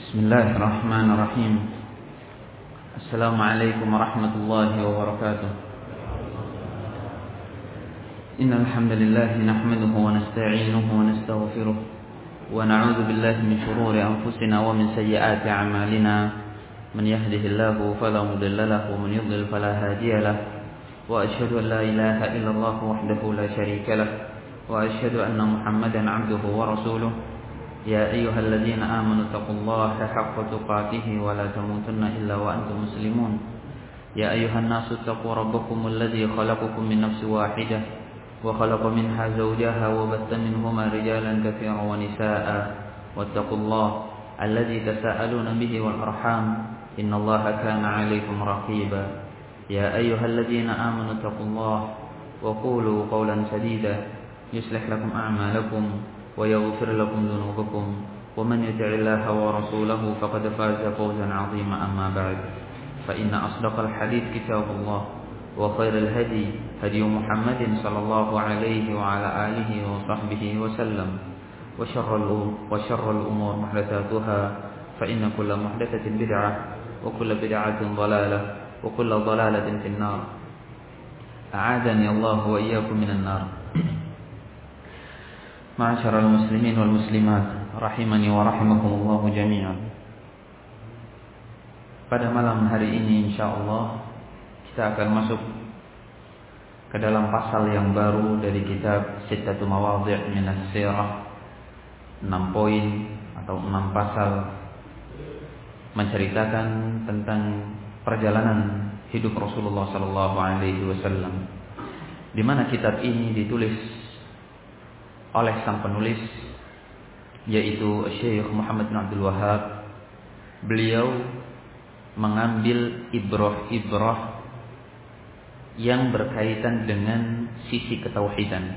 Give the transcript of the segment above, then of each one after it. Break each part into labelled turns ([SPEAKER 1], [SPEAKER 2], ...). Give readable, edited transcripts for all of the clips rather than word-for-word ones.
[SPEAKER 1] Bismillahirrahmanirrahim. Assalamualaikum warahmatullahi wabarakatuh. Innal hamdalillah nahmaduhu wa nasta'inuhu wa nastaghfiruh wa na'udzu billahi min shururi anfusina wa min sayyiati a'malina. Man yahdihillahu fala mudilla lahu wa man yudlil fala hadiya lahu. Wa asyhadu an la ilaha illallah wahdahu la syarika lahu wa asyhadu anna Muhammadan 'abduhu wa rasuluh. يا أيها الذين آمنوا اتقوا الله حق تقاته ولا تموتن إلا وأنتم مسلمون يا أيها الناس اتقوا ربكم الذي خلقكم من نفس واحدة وخلق منها زوجها وبث منهما رجالا كثيرا ونساء واتقوا الله الذي تساءلون به والأرحام إن الله كان عليكم رقيبا يا أيها الذين آمنوا اتقوا الله وقولوا قولا سديدا يصلح لكم أعمالكم ويغفر لكم ذنوبكم ومن يطع الله ورسوله فقد فاز فوزا عظيما أما بعد فإن أصدق الحديث كتاب الله وخير الهدي هدي محمد صلى الله عليه وعلى آله وصحبه وسلم وشر الأمور محدثاتها فإن كل محدثة بدعة وكل بدعة ضلالة وكل ضلالة في النار أعاذني الله وإياكم من النار. Ma'asyiral muslimin wal muslimat rahimani wa rahimakumullah jami'an. Pada malam hari ini insyaallah kita akan masuk ke dalam pasal yang baru dari kitab Sittatu Mawadhi' minas Sirah. 6 poin atau 6 pasal menceritakan tentang perjalanan hidup Rasulullah sallallahu alaihi wasallam. Di mana kitab ini ditulis oleh sang penulis yaitu Syekh Muhammad bin Abdul Wahhab. Beliau mengambil ibrah-ibrah yang berkaitan dengan sisi ketauhidan.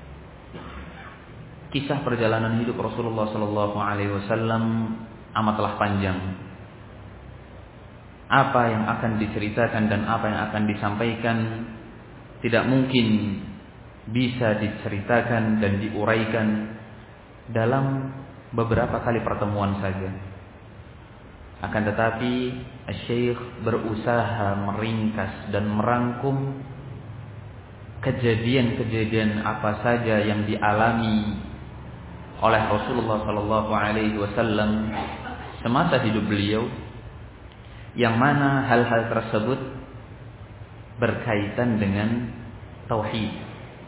[SPEAKER 1] Kisah perjalanan hidup Rasulullah sallallahu alaihi wasallam amatlah panjang. Apa yang akan diceritakan dan apa yang akan disampaikan tidak mungkin bisa diceritakan dan diuraikan dalam beberapa kali pertemuan saja. Akan tetapi Syekh berusaha meringkas dan merangkum kejadian-kejadian apa saja yang dialami oleh Rasulullah sallallahu alaihi wasallam semasa hidup beliau, yang mana hal-hal tersebut berkaitan dengan tauhid.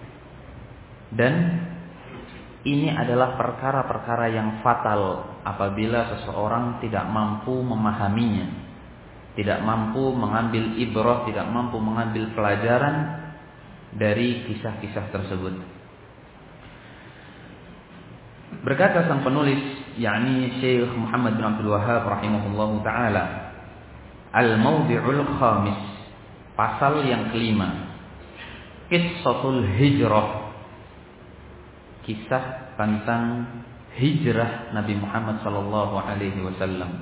[SPEAKER 1] Dan ini adalah perkara-perkara yang fatal apabila seseorang tidak mampu memahaminya, tidak mampu mengambil ibrah, tidak mampu mengambil pelajaran dari kisah-kisah tersebut. Berkata sang penulis, yakni Syekh Muhammad bin Abdul Wahhab rahimahullahu taala, al-mawdi'ul khamis, pasal yang kelima, qissatul hijrah, kisah tentang hijrah Nabi Muhammad sallallahu alaihi wasallam.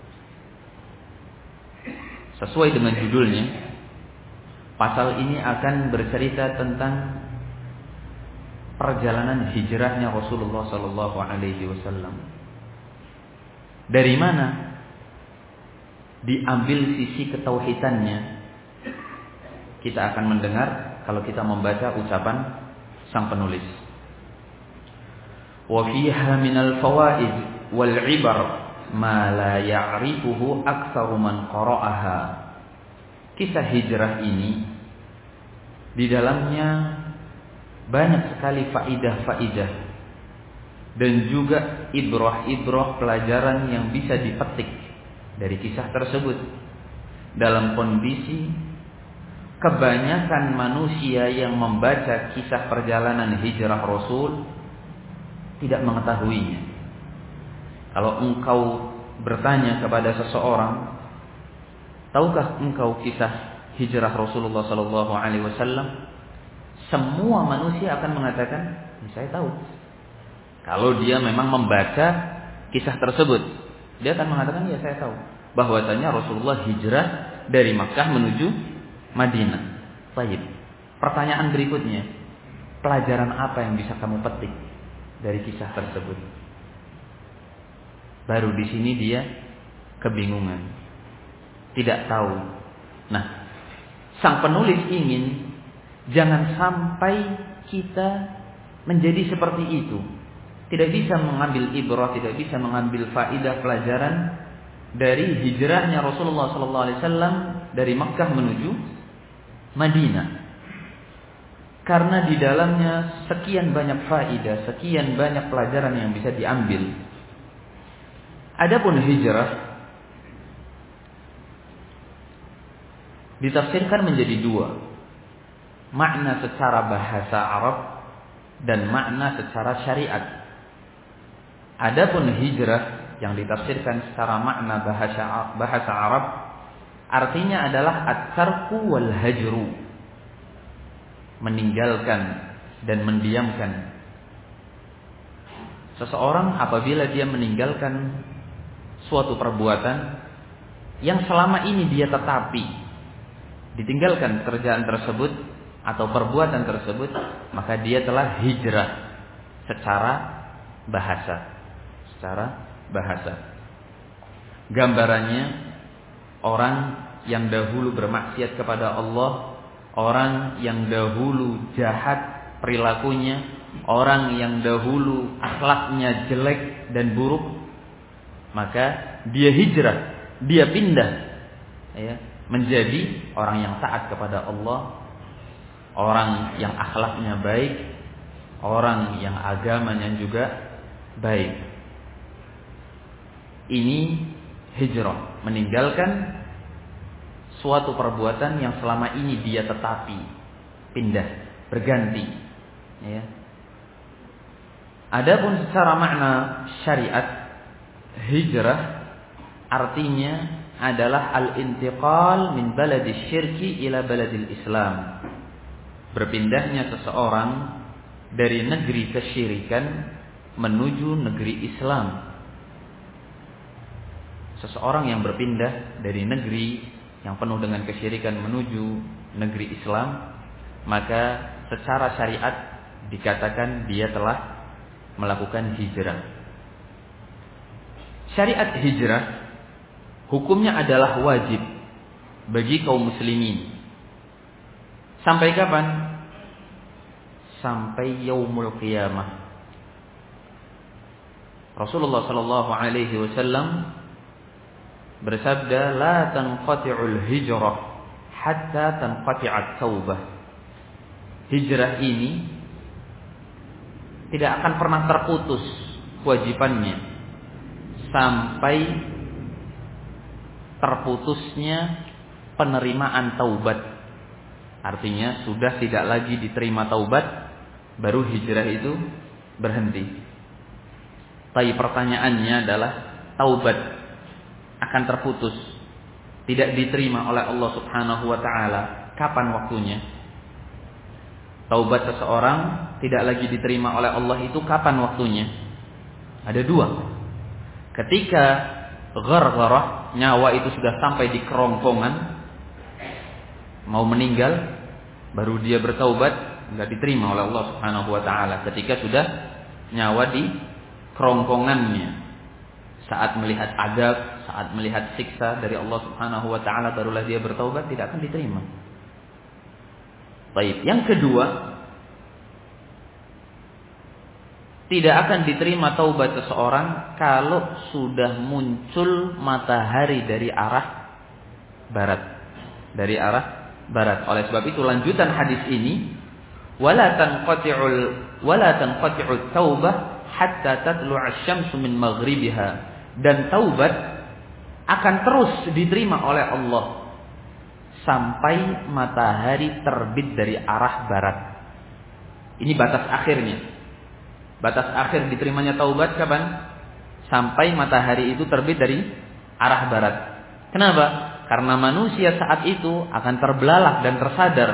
[SPEAKER 1] Sesuai dengan judulnya, pasal ini akan bercerita tentang perjalanan hijrahnya Rasulullah sallallahu alaihi wasallam. Dari mana diambil sisi ketauhidannya? Kita akan mendengar kalau kita membaca ucapan sang penulis. وفيها من الفوائد والعبر ما لا يعرفه أكثر من قرأها. Kisah hijrah ini di dalamnya banyak sekali faidah-faidah dan juga ibrah-ibrah pelajaran yang bisa dipetik dari kisah tersebut, dalam kondisi kebanyakan manusia yang membaca kisah perjalanan hijrah Rasul tidak mengetahuinya. Kalau engkau bertanya kepada seseorang, tahukah engkau kisah hijrah Rasulullah sallallahu alaihi wasallam? Semua manusia akan mengatakan, saya tahu. Kalau dia memang membaca kisah tersebut, dia akan mengatakan, ya saya tahu bahwasanya Rasulullah hijrah dari Makkah menuju Madinah. Baik. Pertanyaan berikutnya, pelajaran apa yang bisa kamu petik dari kisah tersebut? Baru di sini dia kebingungan, tidak tahu. Nah, sang penulis ingin jangan sampai kita menjadi seperti itu. Tidak bisa mengambil ibrah, tidak bisa mengambil faidah pelajaran dari hijrahnya Rasulullah SAW dari Makkah menuju Madinah. Karena di dalamnya sekian banyak faidah, sekian banyak pelajaran yang bisa diambil. Adapun hijrah ditafsirkan menjadi dua. Makna secara bahasa Arab dan makna secara syariat. Adapun hijrah yang ditafsirkan secara makna bahasa Arab artinya adalah at-tarku wal hajru, meninggalkan dan mendiamkan. Seseorang apabila dia meninggalkan suatu perbuatan yang selama ini dia tetapi, ditinggalkan pekerjaan tersebut atau perbuatan tersebut, maka dia telah hijrah secara bahasa. Gambarannya, orang yang dahulu bermaksiat kepada Allah, orang yang dahulu jahat perilakunya, orang yang dahulu akhlaknya jelek dan buruk, maka dia hijrah, dia pindah menjadi orang yang taat kepada Allah, orang yang akhlaknya baik, orang yang agamanya juga baik. Ini hijrah, meninggalkan suatu perbuatan yang selama ini dia tetapi, pindah, berganti. Adapun secara makna syariat, hijrah artinya adalah al-intiqal min baladis syirki ila baladil Islam. Berpindahnya seseorang dari negeri kesyirikan menuju negeri Islam. Seseorang yang berpindah dari negeri yang penuh dengan kesyirikan menuju negeri Islam, maka secara syariat dikatakan dia telah melakukan hijrah. Syariat hijrah hukumnya adalah wajib bagi kaum muslimin. Sampai kapan? Sampai yaumul qiyamah. Rasulullah sallallahu alaihi wasallam bersabda, la tanqati'ul hijrah hatta tanqati'at taubah. Hijrah ini tidak akan pernah terputus kewajibannya sampai terputusnya penerimaan taubat. Artinya sudah tidak lagi diterima taubat, baru hijrah itu berhenti. Tapi pertanyaannya adalah, taubat akan terputus, tidak diterima oleh Allah Subhanahu wa taala, kapan waktunya? Taubat seseorang tidak lagi diterima oleh Allah itu kapan waktunya? Ada dua. Ketika ghargharah, nyawa itu sudah sampai di kerongkongan, mau meninggal, baru dia bertaubat, enggak diterima oleh Allah Subhanahu wa taala. Ketika sudah nyawa di kerongkongannya, saat melihat azab, saat melihat siksa dari Allah Subhanahu wa taala, barulah dia bertaubat, tidak akan diterima. Baik, yang kedua, tidak akan diterima taubat seseorang kalau sudah muncul matahari dari arah barat. Dari arah barat. Oleh sebab itu lanjutan hadis ini, wala tanqati'ut taubah hatta tatlu'a asy-syamsu min maghribiha. Dan taubat akan terus diterima oleh Allah sampai matahari terbit dari arah barat. Ini batas akhirnya. Batas akhir diterimanya taubat kapan? Sampai matahari itu terbit dari arah barat. Kenapa? Karena manusia saat itu akan terbelalak dan tersadar,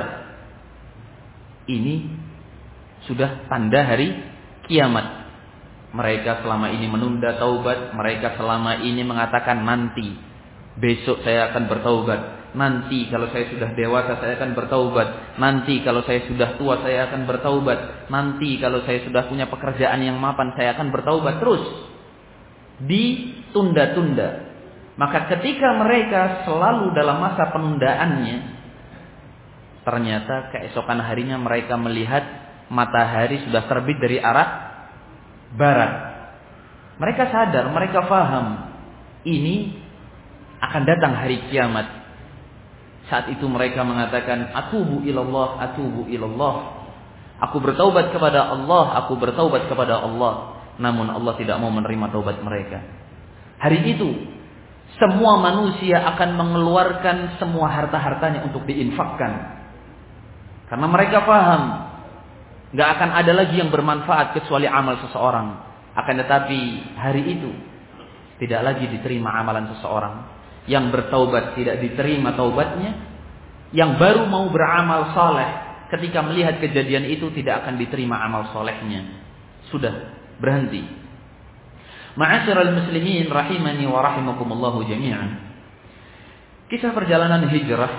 [SPEAKER 1] ini sudah tanda hari kiamat. Mereka selama ini menunda taubat, mereka selama ini mengatakan nanti, besok saya akan bertaubat, nanti kalau saya sudah dewasa saya akan bertaubat, nanti kalau saya sudah tua saya akan bertaubat, nanti kalau saya sudah punya pekerjaan yang mapan saya akan bertaubat. Terus ditunda-tunda. Maka ketika mereka selalu dalam masa penundaannya, ternyata keesokan harinya mereka melihat matahari sudah terbit dari arah barat. Mereka sadar, mereka faham, ini akan datang hari kiamat. Saat itu mereka mengatakan, atubu ilallah, atubu ilallah. Aku bertaubat kepada Allah, aku bertaubat kepada Allah. Namun Allah tidak mau menerima taubat mereka. Hari itu semua manusia akan mengeluarkan semua harta-hartanya untuk diinfakkan. Karena mereka paham, gak akan ada lagi yang bermanfaat kecuali amal seseorang. Akan tetapi hari itu tidak lagi diterima amalan seseorang. Yang bertaubat tidak diterima taubatnya. Yang baru mau beramal saleh, ketika melihat kejadian itu tidak akan diterima amal solehnya. Sudah berhenti. Ma'asyiral muslimin rahimani wa rahimakumullahu jami'an. Kisah perjalanan hijrah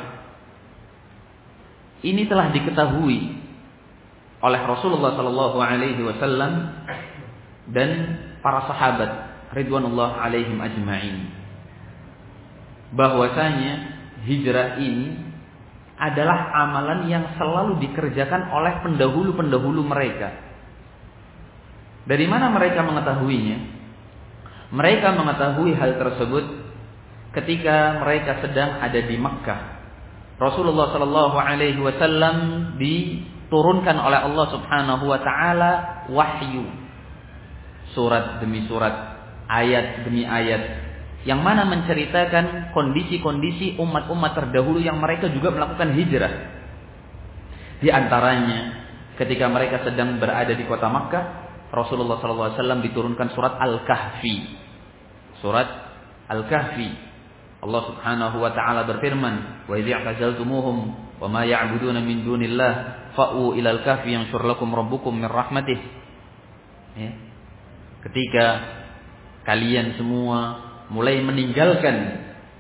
[SPEAKER 1] ini telah diketahui oleh Rasulullah sallallahu alaihi wasallam dan para sahabat ridwanullah alaihim ajma'in, bahwasanya hijrah ini adalah amalan yang selalu dikerjakan oleh pendahulu-pendahulu mereka. Dari mana mereka mengetahuinya? Mereka mengetahui hal tersebut ketika mereka sedang ada di Makkah. Rasulullah sallallahu alaihi wasallam diturunkan oleh Allah Subhanahu wa taala wahyu. Surat demi surat, ayat demi ayat, yang mana menceritakan kondisi-kondisi umat-umat terdahulu yang mereka juga melakukan hijrah. Di antaranya, ketika mereka sedang berada di kota Makkah, Rasulullah SAW diturunkan surat Al-Kahfi. Surat Al-Kahfi. Allah Subhanahu wa taala berfirman, "Wa idh i'tazaltumuhum wa ma ya'buduna min dunillah fa'u ilal kahfi yanshur lakum rabbukum min rahmatih." Ya. Ketika kalian semua mulai meninggalkan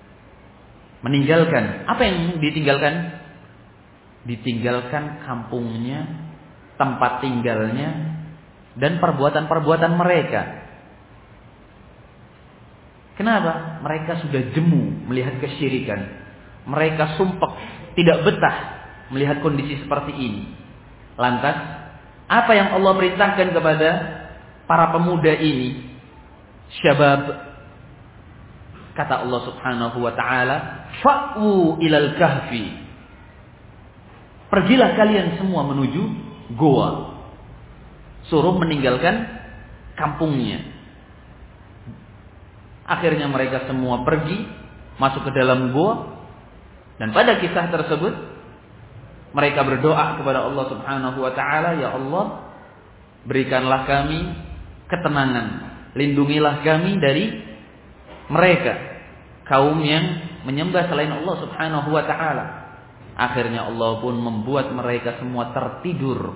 [SPEAKER 1] apa yang ditinggalkan? Ditinggalkan kampungnya, tempat tinggalnya, dan perbuatan-perbuatan mereka. Kenapa? Mereka sudah jemu melihat kesyirikan. Mereka sumpek, tidak betah melihat kondisi seperti ini. Lantas, apa yang Allah perintahkan kepada para pemuda ini? Syabab, kata Allah Subhanahu wa taala, fa'u ilal kahfi. Pergilah kalian semua menuju goa. Suruh meninggalkan kampungnya. Akhirnya mereka semua pergi, masuk ke dalam goa. Dan pada kisah tersebut, mereka berdoa kepada Allah Subhanahu wa taala, "Ya Allah, berikanlah kami ketenangan, lindungilah kami dari mereka, kaum yang menyembah selain Allah Subhanahu wa taala." Akhirnya Allah pun membuat mereka semua tertidur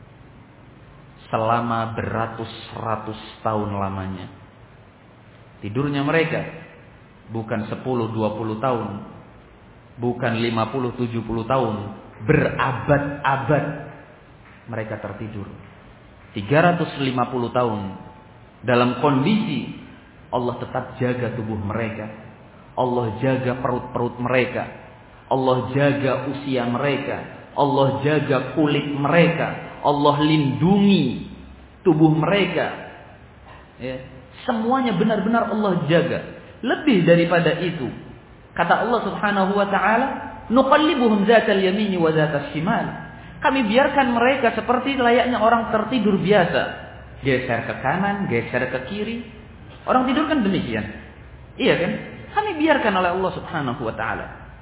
[SPEAKER 1] selama beratus-ratus tahun lamanya. Tidurnya mereka bukan 10-20 tahun, bukan 50-70 tahun, berabad-abad mereka tertidur. 350 tahun dalam kondisi Allah tetap jaga tubuh mereka, Allah jaga perut-perut mereka, Allah jaga usia mereka, Allah jaga kulit mereka, Allah lindungi tubuh mereka. Ya, semuanya benar-benar Allah jaga. Lebih daripada itu, kata Allah Subhanahu wa taala, "Nuqallibuhum dzatal yamini wa dzatas shimal." Kami biarkan mereka seperti layaknya orang tertidur biasa, geser ke kanan, geser ke kiri. Orang tidur kan demikian. Iya kan? Kami biarkan oleh Allah Subhanahu wa taala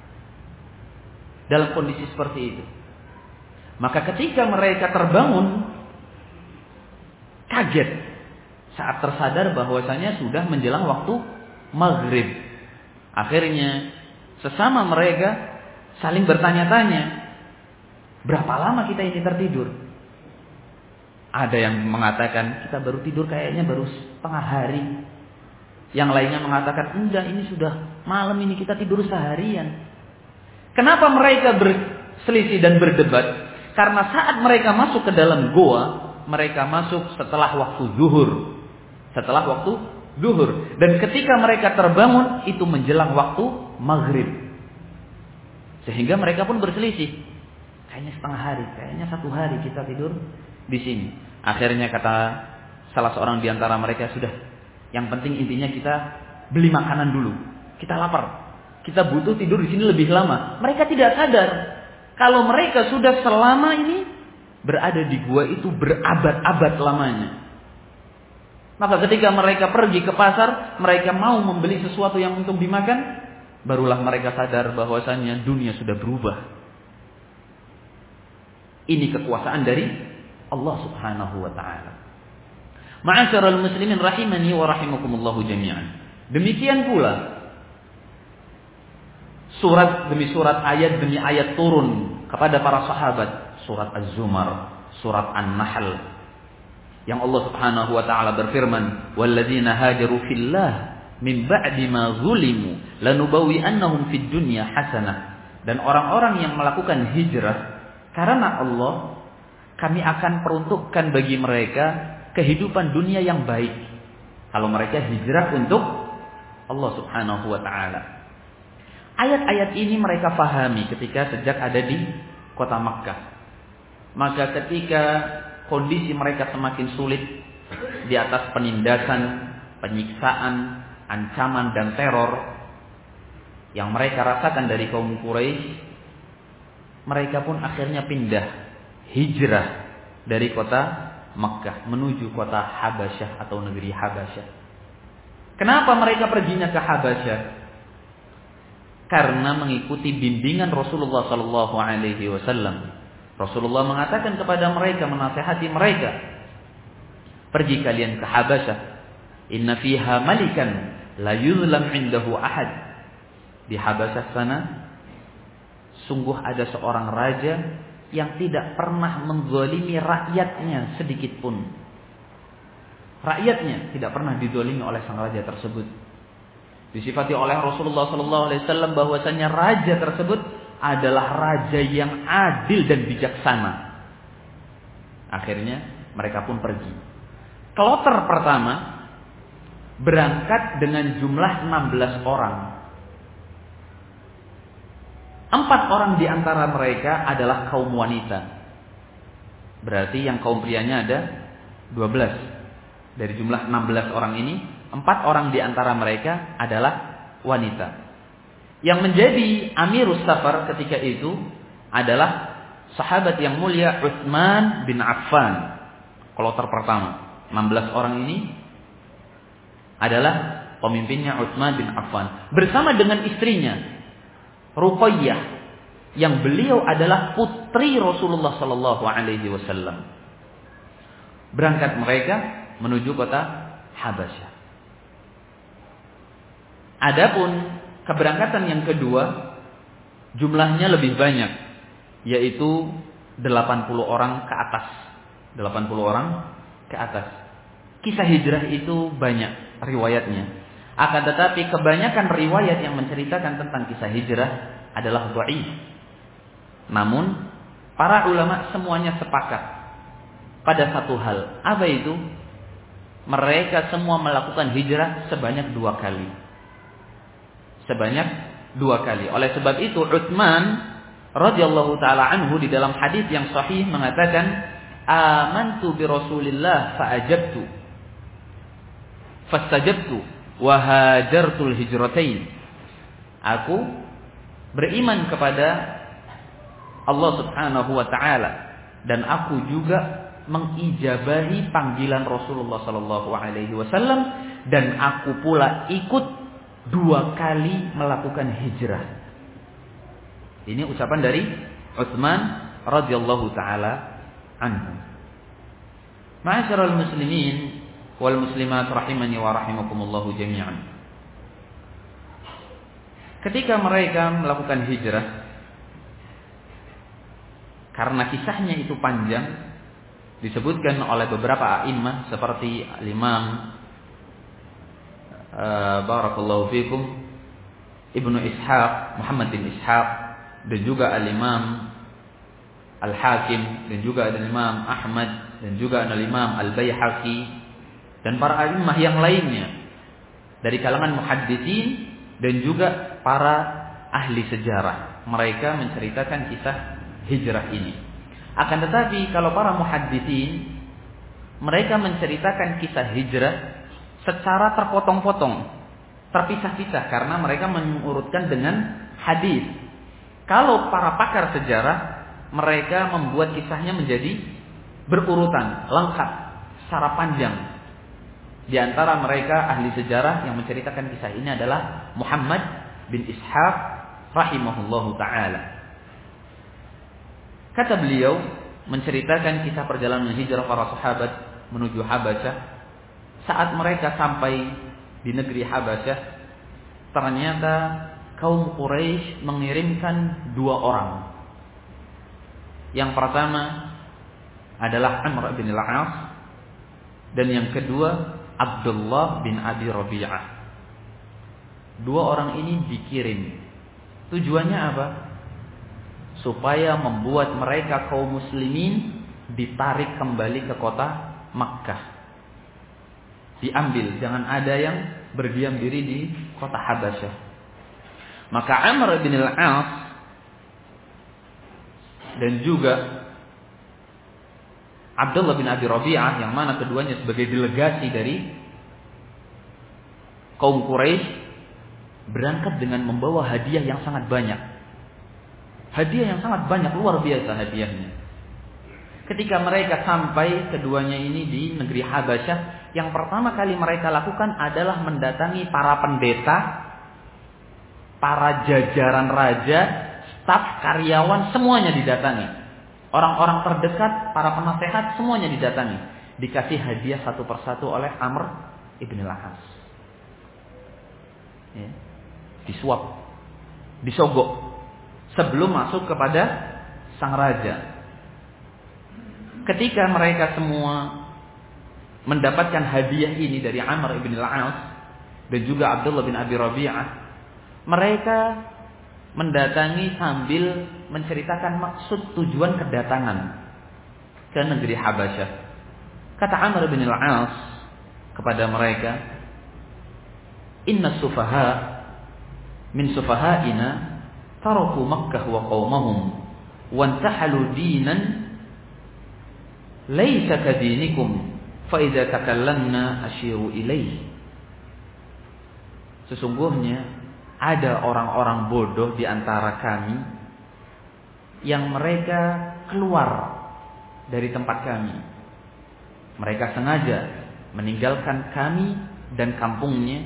[SPEAKER 1] dalam kondisi seperti itu. Maka ketika mereka terbangun, kaget saat tersadar bahwasanya sudah menjelang waktu maghrib. Akhirnya sesama mereka saling bertanya-tanya, berapa lama kita ini tertidur? Ada yang mengatakan kita baru tidur kayaknya baru setengah hari. Yang lainnya mengatakan enggak, ini sudah malam, ini kita tidur seharian. Kenapa mereka berselisih dan berdebat? Karena saat mereka masuk ke dalam goa, mereka masuk setelah waktu zuhur, setelah waktu zuhur. Dan ketika mereka terbangun itu menjelang waktu maghrib. Sehingga mereka pun berselisih. Kayaknya setengah hari, kayaknya 1 hari kita tidur di sini. Akhirnya kata salah seorang di antara mereka, sudah, yang penting intinya kita beli makanan dulu. Kita lapar. Kita butuh tidur di sini lebih lama. Mereka tidak sadar kalau mereka sudah selama ini berada di gua itu berabad-abad lamanya. Maka ketika mereka pergi ke pasar, mereka mau membeli sesuatu yang untuk dimakan, barulah mereka sadar bahwasannya dunia sudah berubah. Ini kekuasaan dari Allah Subhanahu wa taala. Ma'asyiral muslimin rahimani wa rahimakumullahu jami'an. Demikian pula surat demi surat, ayat demi ayat turun kepada para sahabat. Surat Az-Zumar, surat An-Nahl, yang Allah Subhanahu wa taala berfirman, "Walladzina hajaru fillah min ba'di ma zulimu lanubawwi'annahum fid dunya hasanah." Dan orang-orang yang melakukan hijrah karena Allah, kami akan peruntukkan bagi mereka kehidupan dunia yang baik. Kalau mereka hijrah untuk Allah Subhanahu wa taala. Ayat-ayat ini mereka fahami ketika sejak ada di kota Makkah. Maka ketika kondisi mereka semakin sulit di atas penindasan, penyiksaan, ancaman dan teror yang mereka rasakan dari kaum Quraisy, mereka pun akhirnya pindah, hijrah dari kota Makkah menuju kota Habasyah atau negeri Habasyah. Kenapa mereka perginya ke Habasyah? Karena mengikuti bimbingan Rasulullah sallallahu alaihi wasallam. Rasulullah mengatakan kepada mereka, menasihati mereka, pergi kalian ke Habasyah. Inna fiha malikan la yuzlam indahu ahad. Di Habasyah sana sungguh ada seorang raja yang tidak pernah menzalimi rakyatnya sedikit pun. Rakyatnya tidak pernah dizalimi oleh sang raja tersebut. Disifati oleh Rasulullah SAW bahwasanya raja tersebut adalah raja yang adil dan bijaksana. Akhirnya mereka pun pergi. Kloter pertama berangkat dengan jumlah 16 orang. 4 orang di antara mereka adalah kaum wanita. Berarti yang kaum prianya ada 12. Dari jumlah 16 orang ini, 4 orang di antara mereka adalah wanita. Yang menjadi amirus safar ketika itu adalah sahabat yang mulia Utsman bin Affan. Kloter pertama, 16 orang ini adalah pemimpinnya Utsman bin Affan bersama dengan istrinya Ruqayyah, yang beliau adalah putri Rasulullah sallallahu alaihi wasallam. Berangkat mereka menuju kota Habasyah. Adapun keberangkatan yang kedua jumlahnya lebih banyak, yaitu 80 orang ke atas. 80 orang ke atas. Kisah hijrah itu banyak riwayatnya. Akan tetapi kebanyakan riwayat yang menceritakan tentang kisah hijrah adalah dhaif. Namun para ulama semuanya sepakat pada satu hal. Apa itu? Mereka semua melakukan hijrah sebanyak 2 kali. Sebanyak 2 kali. Oleh sebab itu Utsman radhiyallahu taala anhu di dalam hadis yang sahih mengatakan, "Amantu bi Rasulillah fa'ajabtu fastajabtu wa hajartul hijratain." Aku beriman kepada Allah Subhanahu wa taala dan aku juga mengijabahi panggilan Rasulullah sallallahu alaihi wasallam dan aku pula ikut 2 kali melakukan hijrah. Ini ucapan dari Utsman radhiyallahu taala anhu. Ma'asyiral muslimin wal muslimat rahimani wa rahimakumullah jami'an. Ketika mereka melakukan hijrah, karena kisahnya itu panjang, disebutkan oleh beberapa a'immah seperti Imam barakallahu fikum Ibnu Ishaq, Muhammad bin Ishaq, dan juga Al-Imam Al-Hakim, dan juga Al-Imam Ahmad, dan juga Al-Imam Al-Baihaqi, dan para a'immah yang lainnya. dari kalangan muhadditsin dan juga para ahli sejarah. Mereka menceritakan kisah hijrah ini. Akan tetapi kalau para muhadditsin, mereka menceritakan kisah hijrah secara terpotong-potong, terpisah-pisah, karena mereka mengurutkan dengan hadis. Kalau para pakar sejarah, mereka membuat kisahnya menjadi berurutan, lengkap, secara panjang. Di antara mereka ahli sejarah yang menceritakan kisah ini adalah Muhammad bin Ishaq rahimahullahu ta'ala. Kata beliau menceritakan kisah perjalanan hijrah para sahabat menuju Habasyah. Saat mereka sampai di negeri Habasyah, ternyata kaum Quraisy mengirimkan 2 orang. Yang pertama adalah Amr bin al-As, dan yang kedua Abdullah bin Abi Rabi'ah. 2 orang ini dikirim. Tujuannya apa? Supaya membuat mereka kaum muslimin ditarik kembali ke kota Makkah. Diambil, jangan ada yang berdiam diri di kota Habasyah. Maka Amr bin al-As dan juga Abdullah bin Abi Rabi'ah, yang mana keduanya sebagai delegasi dari kaum Quraisy, berangkat dengan membawa hadiah yang sangat banyak. Hadiah yang sangat banyak, luar biasa hadiahnya. Ketika mereka sampai keduanya ini di negeri Habasyah, yang pertama kali mereka lakukan adalah mendatangi para pendeta, para jajaran raja, staf, karyawan, semuanya didatangi. Orang-orang terdekat, para penasehat, semuanya didatangi. Dikasih hadiah satu persatu oleh Amr ibn al-As. Ya. Disuap, disogok sebelum masuk kepada sang raja. Ketika mereka semua mendapatkan hadiah ini dari Amr ibn al-As dan juga Abdullah bin Abi Rabi'ah, mereka mendatangi sambil menceritakan maksud tujuan kedatangan ke negeri Habasyah. Kata Amr bin al-As kepada mereka, "Inna sufaha min sufahaina taraku Makkah wa qaumahum wa intahalu dinan laysa kadinikum fa idza takallamna ashiru ilaih." Sesungguhnya ada orang-orang bodoh di antara kami yang mereka keluar dari tempat kami. Mereka sengaja meninggalkan kami dan kampungnya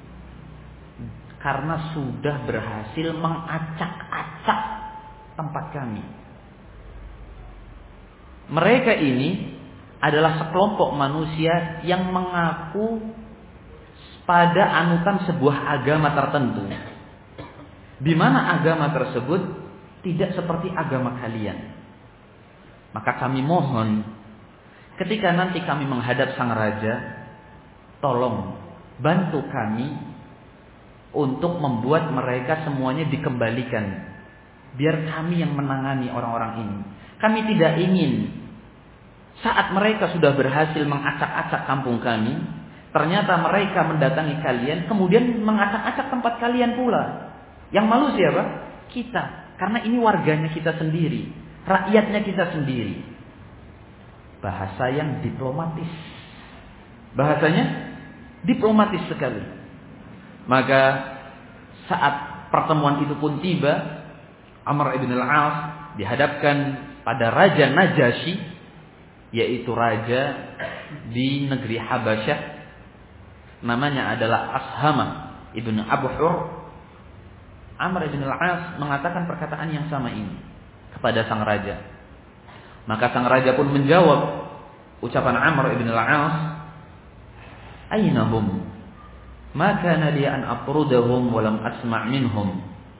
[SPEAKER 1] karena sudah berhasil mengacak-acak tempat kami. Mereka ini adalah sekelompok manusia yang mengaku pada anutan sebuah agama tertentu, di mana agama tersebut tidak seperti agama kalian. Maka kami mohon, ketika nanti kami menghadap sang raja, tolong bantu kami untuk membuat mereka semuanya dikembalikan, biar kami yang menangani orang-orang ini. Kami tidak ingin saat mereka sudah berhasil mengacak-acak kampung kami, ternyata mereka mendatangi kalian, kemudian mengacak-acak tempat kalian pula. Yang malu siapa? Kita. Karena ini warganya kita sendiri, rakyatnya kita sendiri. Bahasa yang diplomatis. Bahasanya diplomatis sekali. Maka saat pertemuan itu pun tiba, Amr ibn al-As dihadapkan pada Raja Najasyi, yaitu raja di negeri Habasyah. Namanya adalah Ashama ibn Abu Hur. Amr ibn al-As mengatakan perkataan yang sama ini kepada sang raja. Maka sang raja pun menjawab ucapan Amr ibn al-As, "Ainahum? Ma kana li an atrudahum wa lam asma' minhum."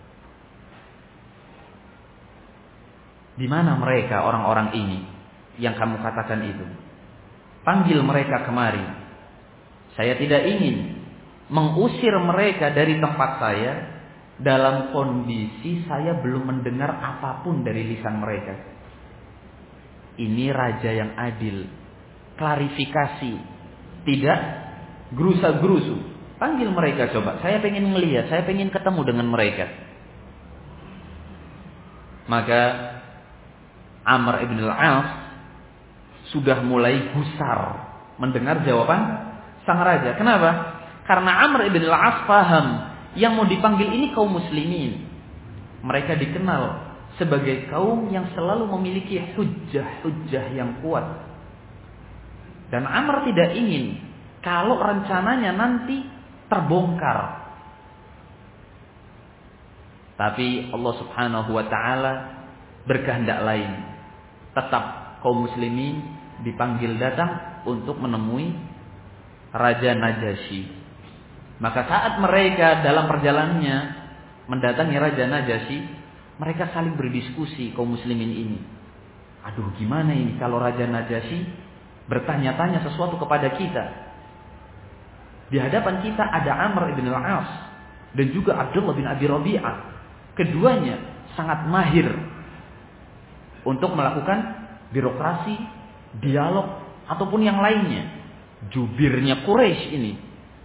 [SPEAKER 1] Di mana mereka orang-orang ini yang kamu katakan itu? Panggil mereka kemari. Saya tidak ingin mengusir mereka dari tempat saya dalam kondisi saya belum mendengar apapun dari lisan mereka. Ini raja yang adil, klarifikasi, tidak gerusa-gerusu. Panggil mereka coba. Saya pengen melihat, saya pengen ketemu dengan mereka. Maka Amr ibn al-As sudah mulai gusar mendengar jawaban sang raja. Kenapa? Karena Amr ibn al-As paham yang mau dipanggil ini kaum muslimin. Mereka dikenal sebagai kaum yang selalu memiliki hujjah yang kuat. Dan Amr tidak ingin kalau rencananya nanti terbongkar. Tapi Allah Subhanahu wa taala berkehendak lain. Tetap kaum muslimin dipanggil datang untuk menemui Raja Najasyi. Maka saat mereka dalam perjalanannya mendatangi Raja Najasyi, mereka saling berdiskusi kaum muslimin ini. Aduh, gimana ini kalau Raja Najasyi bertanya-tanya sesuatu kepada kita? Di hadapan kita ada Amr ibn al-As dan juga Abdullah bin Abi Rabi'ah. Keduanya sangat mahir untuk melakukan birokrasi, dialog ataupun yang lainnya. Jubirnya Quraisy ini.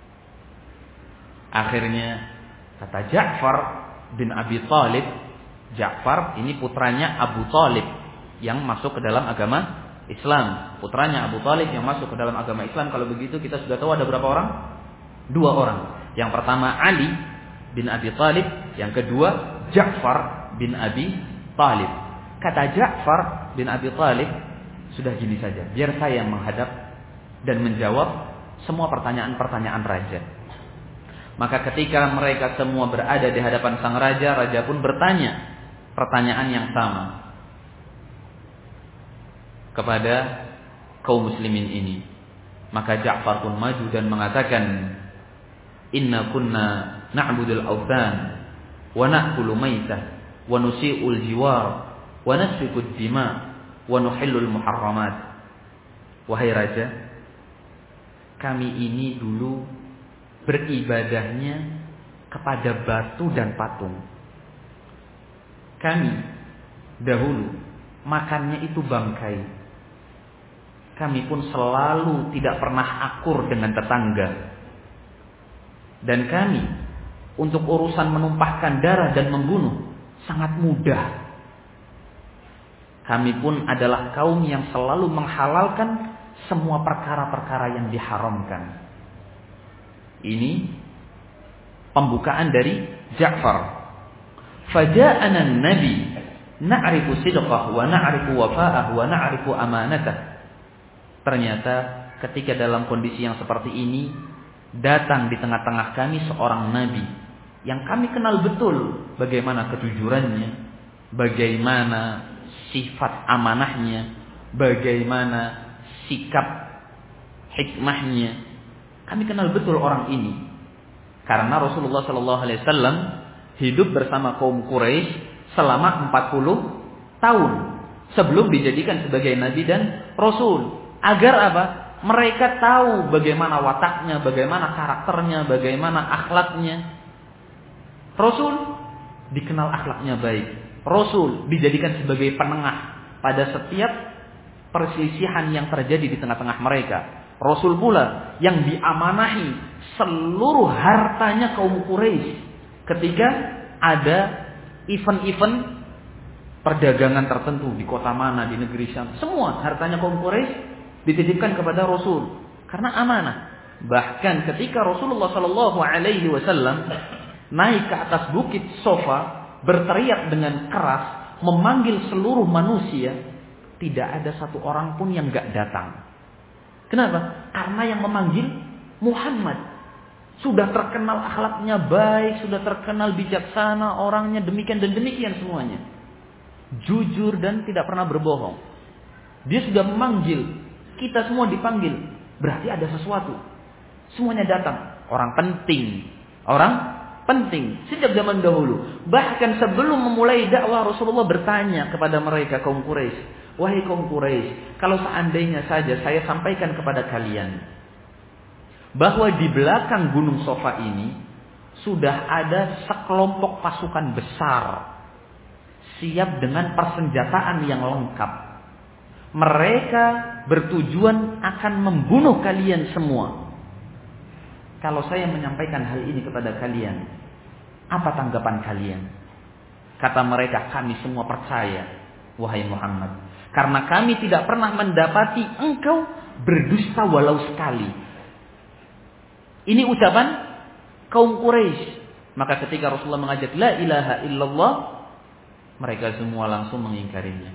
[SPEAKER 1] Akhirnya kata Ja'far bin Abi Thalib, Ja'far ini putranya Abu Thalib yang masuk ke dalam agama Islam. Putranya Abu Thalib yang masuk ke dalam agama Islam. Kalau begitu kita sudah tahu ada berapa orang? 2 orang. Yang pertama Ali bin Abi Thalib, yang kedua Ja'far bin Abi Thalib. Kata Ja'far bin Abi Thalib, sudah gini saja, biar saya yang menghadap dan menjawab semua pertanyaan-pertanyaan raja. Maka ketika mereka semua berada di hadapan sang raja, raja pun bertanya pertanyaan yang sama kepada kaum muslimin ini. Maka Ja'far pun maju dan mengatakan, "Inna kunna na'budul awthan wa na'kulu maitah wa nusi'ul jiwar wa nasfikud dima wa nuhillul muharramat." Wahai raja, kami ini dulu beribadahnya kepada batu dan patung. Kami dahulu makannya itu bangkai. Kami pun selalu tidak pernah akur dengan tetangga. Dan kami untuk urusan menumpahkan darah dan membunuh sangat mudah. Kami pun adalah kaum yang selalu menghalalkan semua perkara-perkara yang diharamkan. Ini pembukaan dari Ja'far. Faja'ana an-nabi na'rifu sidqah wa na'rifu wafa'ah wa na'rifu amanatah. Ternyata ketika dalam kondisi yang seperti ini, datang di tengah-tengah kami seorang nabi yang kami kenal betul bagaimana kejujurannya, bagaimana sifat amanahnya, bagaimana sikap hikmahnya. Kami kenal betul orang ini. Karena Rasulullah SAW hidup bersama kaum Quraisy selama 40 tahun sebelum dijadikan sebagai nabi dan rasul. Agar apa? Mereka tahu bagaimana wataknya, bagaimana karakternya, bagaimana akhlaknya. Rasul dikenal akhlaknya baik. Rasul dijadikan sebagai penengah pada setiap perselisihan yang terjadi di tengah-tengah mereka. Rasul pula yang diamanahi seluruh hartanya kaum Quraisy ketika ada event-event perdagangan tertentu di kota mana, di negeri Syam. Semua hartanya kaum Quraisy dititipkan kepada Rasul karena amanah. Bahkan ketika Rasulullah SAW naik ke atas bukit Sofa berteriak dengan keras memanggil seluruh manusia, tidak ada satu orang pun yang gak datang. Kenapa? Karena yang memanggil Muhammad. Sudah terkenal akhlaknya baik, sudah terkenal bijaksana, orangnya demikian dan demikian semuanya. Jujur dan tidak pernah berbohong. Dia sudah memanggil, kita semua dipanggil. Berarti ada sesuatu. Semuanya datang. Orang penting. Sejak zaman dahulu. Bahkan sebelum memulai dakwah, Rasulullah bertanya kepada mereka kaum Quraisy, "Wahai kaum Quraisy, kalau seandainya saja saya sampaikan kepada kalian bahwa di belakang Gunung Sofa ini sudah ada sekelompok pasukan besar siap dengan persenjataan yang lengkap. Mereka bertujuan akan membunuh kalian semua. kalau saya menyampaikan hal ini kepada kalian, apa tanggapan kalian? Kata mereka, kami semua percaya, wahai Muhammad. Karena kami tidak pernah mendapati engkau berdusta walau sekali. Ini ucapan kaum Quraisy. Maka ketika Rasulullah mengajak la ilaha illallah, mereka semua langsung mengingkarinya.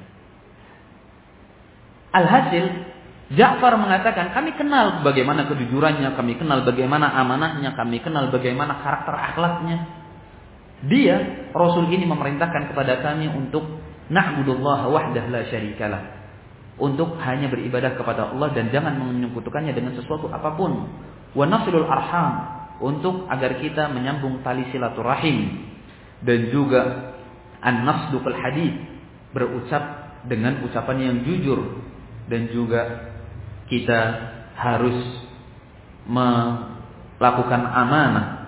[SPEAKER 1] Alhasil, Ja'far mengatakan, kami kenal bagaimana kejujurannya, kami kenal bagaimana amanahnya, kami kenal bagaimana karakter akhlaknya. Dia, Rasul ini memerintahkan kepada kami untuk na'budullaha wahdah la syarikalah, untuk hanya beribadah kepada Allah dan jangan menyekutukannya dengan sesuatu apapun. Wa nasilul arham, untuk agar kita menyambung tali silaturahim, dan juga an-nasduqul hadith, berucap dengan ucapan yang jujur, dan juga kita harus melakukan amanah.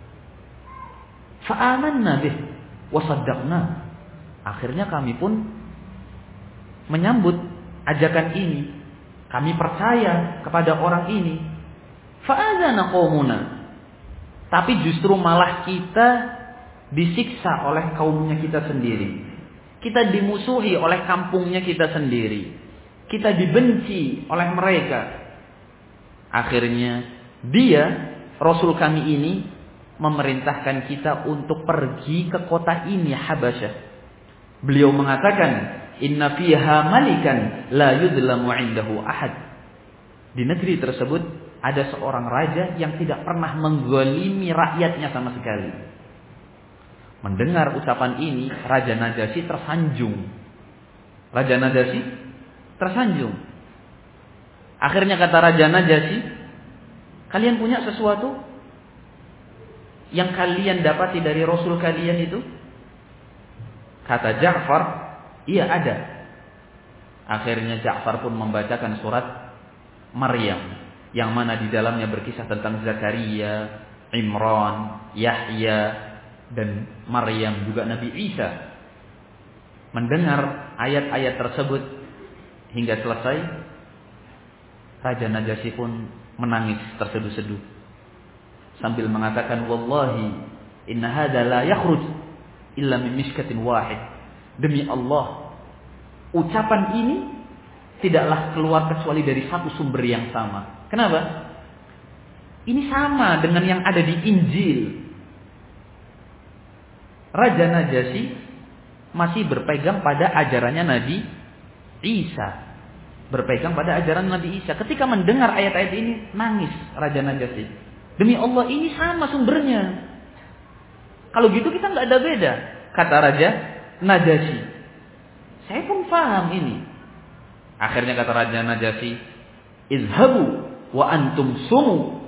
[SPEAKER 1] Fa'amanna bih wa saddaqna. Akhirnya kami pun menyambut ajakan ini. Kami percaya kepada orang ini. Fa'adzana qaumuna. Tapi justru malah kita disiksa oleh kaumnya kita sendiri. Kita dimusuhi oleh kampungnya kita sendiri. Kita dibenci oleh mereka. Akhirnya dia, Rasul kami ini, memerintahkan kita untuk pergi ke kota ini, Habasyah. Beliau mengatakan, inna fiha malikan la yudlamu indahu ahad. Di negeri tersebut ada seorang raja yang tidak pernah menggolimi rakyatnya sama sekali. Mendengar ucapan ini, Raja Najasyi tersanjung. Raja Najasyi tersanjung. Akhirnya kata Raja Najasyi, kalian punya sesuatu yang kalian dapati dari Rasul kalian itu? Kata Ja'far, iya ada. Akhirnya Ja'far pun membacakan surat Maryam, yang mana di dalamnya berkisah tentang Zakaria, Imran, Yahya, dan Maryam, juga Nabi Isa. Mendengar ayat-ayat tersebut hingga selesai, Raja Najasyi pun menangis terseduh-seduh sambil mengatakan, wallahi inna hadza la yakhruj illa min mishkatin wahid. Demi Allah, ucapan ini tidaklah keluar kecuali dari satu sumber yang sama. Kenapa? Ini sama dengan yang ada di Injil. Raja Najasyi masih berpegang pada ajarannya Nabi Isa. Berpegang pada ajaran Nabi Isa. Ketika mendengar ayat-ayat ini, nangis Raja Najasyi. Demi Allah, ini sama sumbernya. Kalau gitu kita nggak ada beda. Kata Raja Najasyi, saya pun paham ini. Akhirnya kata Raja Najasyi, izhabu wa antum sumu.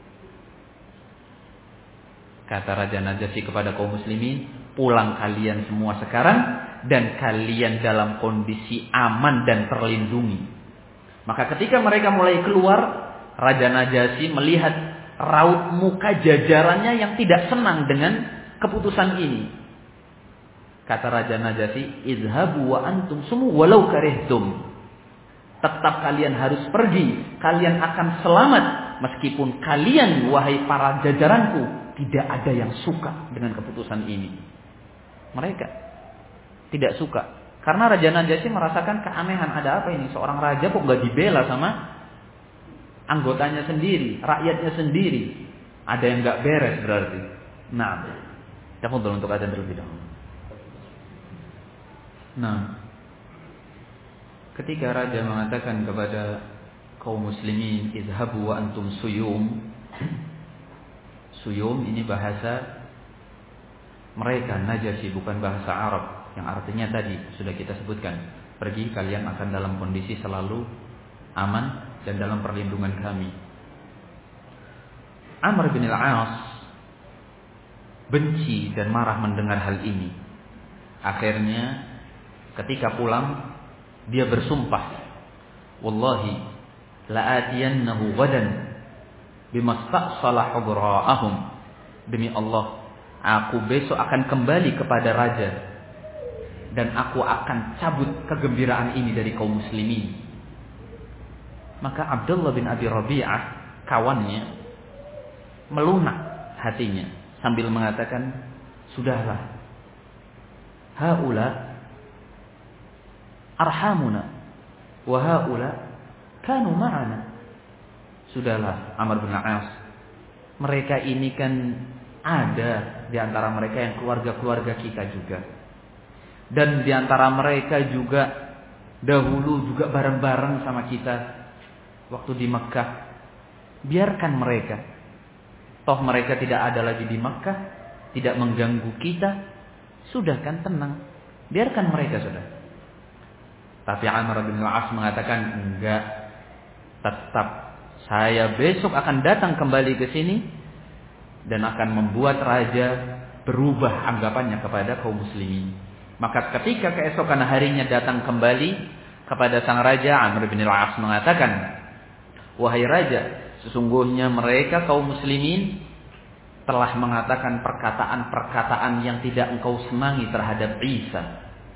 [SPEAKER 1] Kata Raja Najasyi kepada kaum muslimin, pulang kalian semua sekarang, dan kalian dalam kondisi aman dan terlindungi. Maka ketika mereka mulai keluar, Raja Najasyi melihat raut muka jajarannya yang tidak senang dengan keputusan ini. Kata Raja Najasyi, izhabu wa antum sumu walau karihtum. Tetap kalian harus pergi, kalian akan selamat meskipun kalian, wahai para jajaranku, tidak ada yang suka dengan keputusan ini. Mereka tidak suka karena Raja Najasyi merasakan keanehan. Ada apa ini? Seorang raja kok nggak dibela sama anggotanya sendiri, rakyatnya sendiri. Ada yang nggak beres berarti. Nah, tafadhol untuk adzan terlebih dahulu. Nah, ketika raja mengatakan kepada kaum muslimin, izhabu wa antum suyum. Suyum ini bahasa mereka, Najasyi, bukan bahasa Arab, yang artinya tadi sudah kita sebutkan, pergi kalian akan dalam kondisi selalu aman dan dalam perlindungan kami. Amr bin al-As benci dan marah mendengar hal ini. Akhirnya ketika pulang, dia bersumpah, wallahi la'atiyannahu ghadan bimasta'sala hudra'ahum. Demi Allah, aku besok akan kembali kepada raja dan aku akan cabut kegembiraan ini dari kaum muslimin. Maka Abdullah bin Abi Rabi'ah, kawannya, melunak hatinya sambil mengatakan, sudahlah, haula arhamuna wa haula kanu ma'ana. Sudahlah Amr bin As, mereka ini kan ada di antara mereka yang keluarga-keluarga kita juga. Dan di antara mereka juga dahulu juga bareng-bareng sama kita waktu di Mekah. Biarkan mereka. Toh mereka tidak ada lagi di Mekah, tidak mengganggu kita. Sudah kan, tenang. Biarkan mereka sudah. Tapi Amr bin As mengatakan, enggak. Tetap saya besok akan datang kembali ke sini dan akan membuat raja berubah anggapannya kepada kaum muslimin. Maka ketika keesokan harinya datang kembali kepada sang raja, Amr bin As mengatakan, wahai raja, sesungguhnya mereka kaum muslimin telah mengatakan perkataan-perkataan yang tidak engkau senangi terhadap Isa.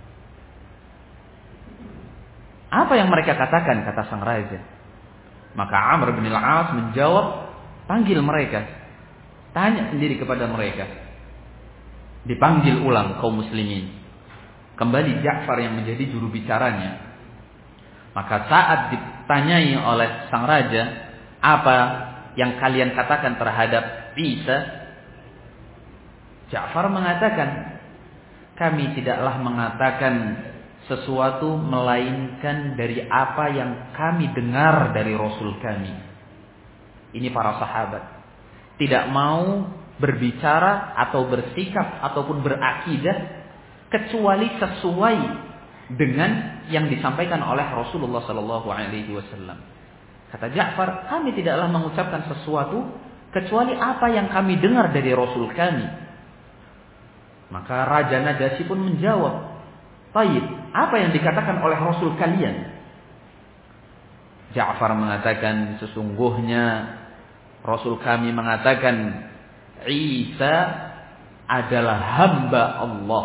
[SPEAKER 1] Apa yang mereka katakan, kata sang raja? Maka Amr bin As menjawab, panggil mereka. Tanya sendiri kepada mereka. Dipanggil ulang kaum muslimin. Kembali Ja'far yang menjadi juru bicaranya. Maka saat ditanyai oleh sang raja, apa yang kalian katakan terhadap Isa? Ja'far mengatakan, kami tidaklah mengatakan sesuatu melainkan dari apa yang kami dengar dari Rasul kami. Ini para sahabat tidak mau berbicara atau bersikap ataupun berakidah kecuali sesuai dengan yang disampaikan oleh Rasulullah sallallahu alaihi wasallam. Kata Ja'far, kami tidaklah mengucapkan sesuatu kecuali apa yang kami dengar dari Rasul kami. Maka Raja Najasyi pun menjawab, baik, apa yang dikatakan oleh Rasul kalian? Ja'far mengatakan, sesungguhnya Rasul kami mengatakan Isa adalah hamba Allah,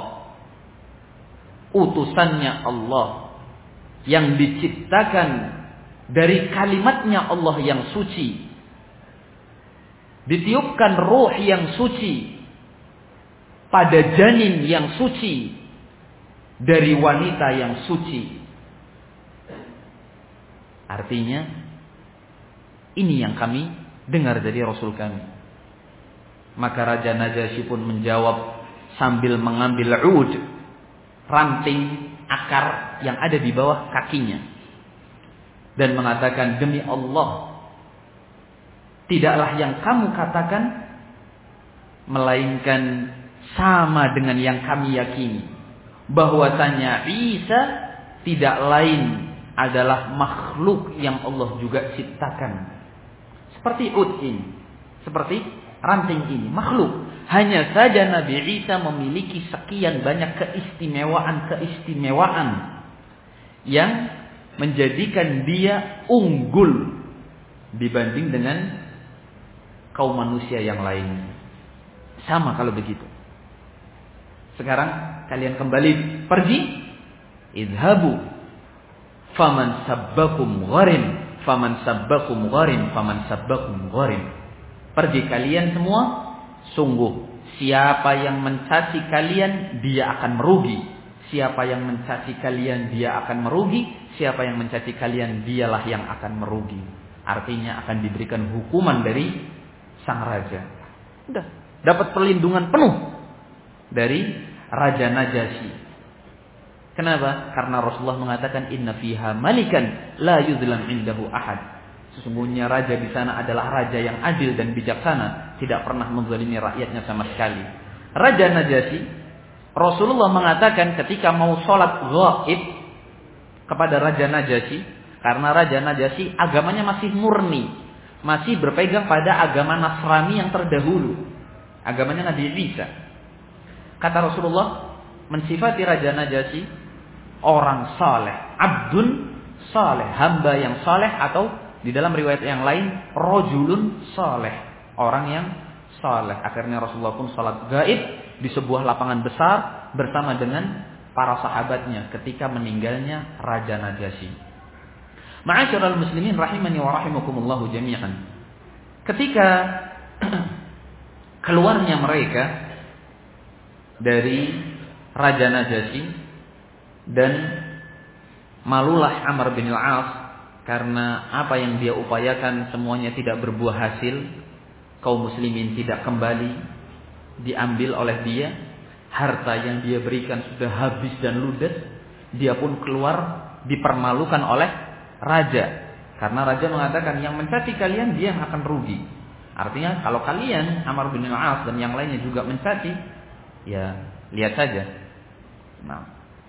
[SPEAKER 1] utusannya Allah, yang diciptakan dari kalimatnya Allah yang suci, ditiupkan ruh yang suci pada janin yang suci dari wanita yang suci. Artinya ini yang kami dengar dari Rasul kami. Maka Raja Najasyi pun menjawab sambil mengambil ud, ranting akar yang ada di bawah kakinya, dan mengatakan, demi Allah, tidaklah yang kamu katakan melainkan sama dengan yang kami yakini, bahwasanya Isa tidak lain adalah makhluk yang Allah juga ciptakan. Seperti ud ini, seperti ranting ini, makhluk. Hanya saja Nabi Isa memiliki sekian banyak keistimewaan yang menjadikan dia unggul dibanding dengan kaum manusia yang lain. Sama kalau begitu. Sekarang kalian kembali pergi, idhabu faman sabbakum gharim, faman sabbakum gharim, faman sabbakum gharim. Pergi kalian semua, sungguh siapa yang mencaci kalian dia akan merugi. Siapa yang mencaci kalian dia akan merugi. Siapa yang mencaci kalian dialah yang akan merugi. Artinya akan diberikan hukuman dari sang raja. Udah, dapat perlindungan penuh dari Raja Najasyi. Kenapa? Karena Rasulullah mengatakan inna fiha malikan la yuzlam indahu ahad. Sesungguhnya raja di sana adalah raja yang adil dan bijaksana, tidak pernah menzalimi rakyatnya sama sekali. Raja Najasyi, Rasulullah mengatakan ketika mau sholat ghaib kepada Raja Najasyi, karena Raja Najasyi agamanya masih murni, masih berpegang pada agama Nasrani yang terdahulu, agamanya Nabi Isa. Kata Rasulullah mensifati Raja Najasyi, orang saleh, abdun saleh, hamba yang saleh, atau di dalam riwayat yang lain rajulun saleh, orang yang saleh. Akhirnya Rasulullah pun salat gaib di sebuah lapangan besar bersama dengan para sahabatnya ketika meninggalnya Raja Najasyi. Ma'asyiral muslimin rahimani wa rahimakumullah jami'an. Ketika keluarnya mereka dari Raja Najasyi, dan malulah Amr bin al-As karena apa yang dia upayakan semuanya tidak berbuah hasil. Kaum muslimin tidak kembali, diambil oleh dia. Harta yang dia berikan sudah habis dan ludes. Dia pun keluar dipermalukan oleh raja. Karena raja mengatakan yang mencaci kalian dia yang akan rugi. Artinya kalau kalian Amr bin al-As dan yang lainnya juga mencaci, ya lihat saja. Nah,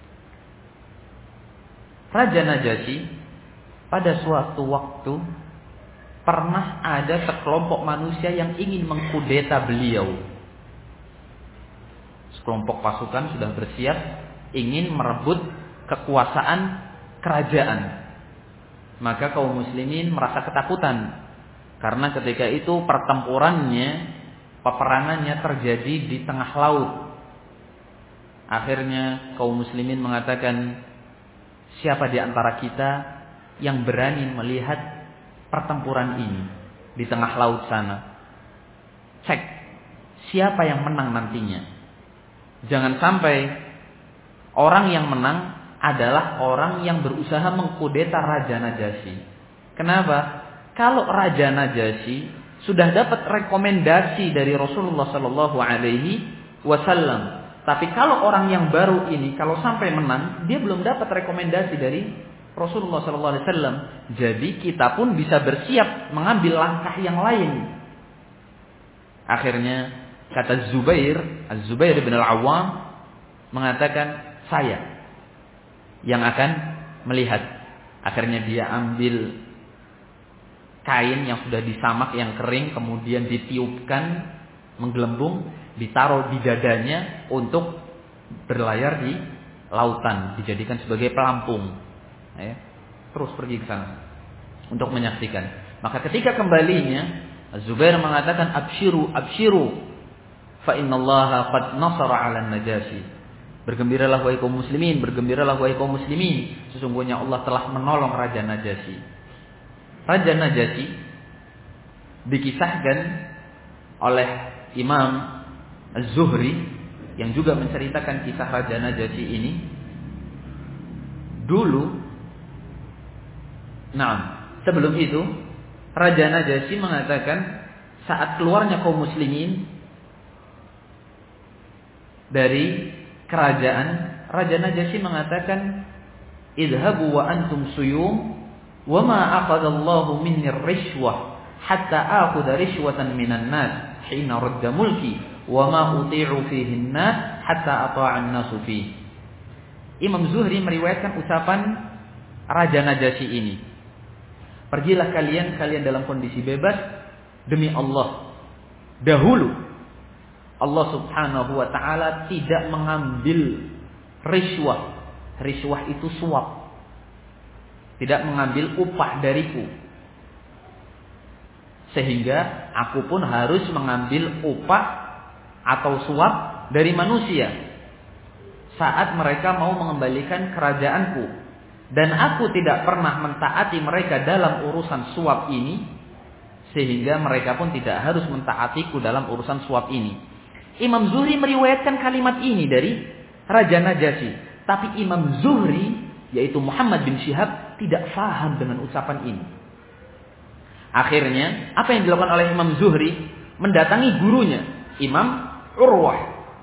[SPEAKER 1] Raja Najasyi pada suatu waktu pernah ada sekelompok manusia yang ingin mengkudeta beliau. Sekelompok pasukan sudah bersiap ingin merebut kekuasaan kerajaan. Maka kaum muslimin merasa ketakutan karena ketika itu peperangannya terjadi di tengah laut. Akhirnya kaum muslimin mengatakan, siapa di antara kita yang berani melihat pertempuran ini di tengah laut sana? Cek siapa yang menang nantinya. Jangan sampai orang yang menang adalah orang yang berusaha mengkudeta Raja Najasyi. Kenapa? Kalau Raja Najasyi sudah dapat rekomendasi dari Rasulullah Sallallahu Alaihi Wasallam, tapi kalau orang yang baru ini kalau sampai menang, dia belum dapat rekomendasi dari Rasulullah Sallallahu Alaihi Wasallam. Jadi kita pun bisa bersiap mengambil langkah yang lain. Akhirnya kata Az-Zubair bin Al-Awwam mengatakan, saya yang akan melihat. Akhirnya dia ambil kain yang sudah disamak yang kering, kemudian ditiupkan menggelembung, ditaruh di dadanya untuk berlayar di lautan, dijadikan sebagai pelampung. Terus pergi ke sana untuk menyaksikan. Maka ketika kembalinya, Az-Zubair mengatakan, abshiru fa innallaha qad nasara 'alan Najasyi. Bergembiralah wahai kaum muslimin, bergembiralah wahai kaum muslimin, sesungguhnya Allah telah menolong Raja Najasyi. Raja Najasyi dikisahkan oleh Imam Az-Zuhri yang juga menceritakan kisah Raja Najasyi ini. Sebelum itu Raja Najasyi mengatakan saat keluarnya kaum muslimin dari kerajaan, Raja Najasyi mengatakan, idhabu wa antum suyum wa ma aqadallahu minni rishwah hatta akhudha rishwatan minan nas hina radda mulki wa ma uti'u fihi an-nas hatta ata'a an-nasu fi. Imam Zuhri meriwayatkan ucapan Raja Najasyi ini, pergilah kalian dalam kondisi bebas demi Allah. Dahulu Allah Subhanahu wa ta'ala tidak mengambil rishwah. Rishwah itu suap. Tidak mengambil upah dariku. Sehingga aku pun harus mengambil upah atau suap dari manusia saat mereka mau mengembalikan kerajaanku. Dan aku tidak pernah mentaati mereka dalam urusan suap ini, sehingga mereka pun tidak harus mentaatiku dalam urusan suap ini. Imam Zuhri meriwayatkan kalimat ini dari Raja Najasyi. Tapi Imam Zuhri, yaitu Muhammad bin Syihab, tidak faham dengan ucapan ini. Akhirnya, apa yang dilakukan oleh Imam Zuhri? Mendatangi gurunya, Imam Urwah.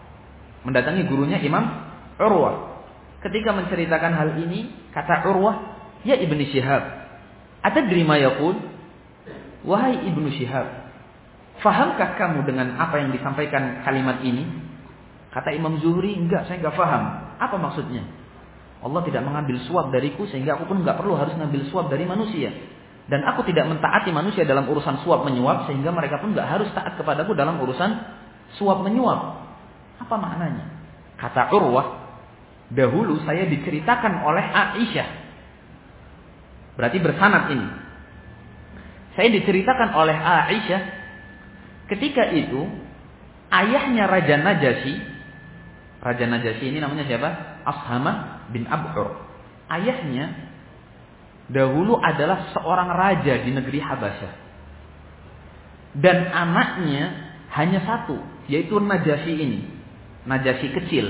[SPEAKER 1] Ketika menceritakan hal ini, kata Urwah, ya Ibnu Syihab, atadri ma yaqul? Wahai Ibnu Syihab, fahamkah kamu dengan apa yang disampaikan kalimat ini? Kata Imam Zuhri, enggak, saya enggak faham. Apa maksudnya? Allah tidak mengambil suap dariku, sehingga aku pun enggak perlu harus mengambil suap dari manusia. Dan aku tidak mentaati manusia dalam urusan suap menyuap, sehingga mereka pun enggak harus taat kepadaku dalam urusan suap menyuap. Apa maknanya? Kata Urwah, dahulu saya diceritakan oleh Aisyah. Berarti bersanad ini. Saya diceritakan oleh Aisyah, ketika itu ayahnya Raja Najasyi ini namanya siapa? Ashamah bin Ab'ur. Ayahnya dahulu adalah seorang raja di negeri Habasyah. Dan anaknya hanya satu, yaitu Najasyi ini. Najasyi kecil.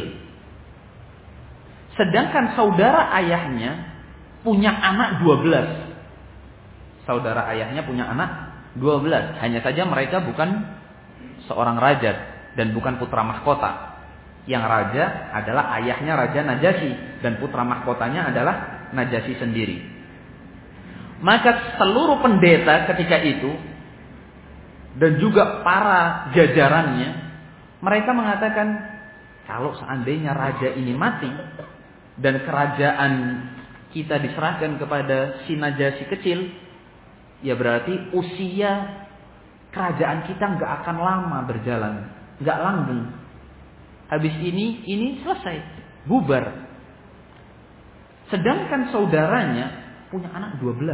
[SPEAKER 1] Sedangkan saudara ayahnya punya anak 12. Saudara ayahnya punya anak 12. Hanya saja mereka bukan seorang raja dan bukan putra mahkota. Yang raja adalah ayahnya Raja Najasyi dan putra mahkotanya adalah Najasyi sendiri. Maka seluruh pendeta ketika itu dan juga para jajarannya, mereka mengatakan, kalau seandainya raja ini mati dan kerajaan kita diserahkan kepada si Najasyi kecil, ya berarti usia kerajaan kita nggak akan lama berjalan, nggak langgeng. Habis ini selesai, bubar. Sedangkan saudaranya punya anak 12.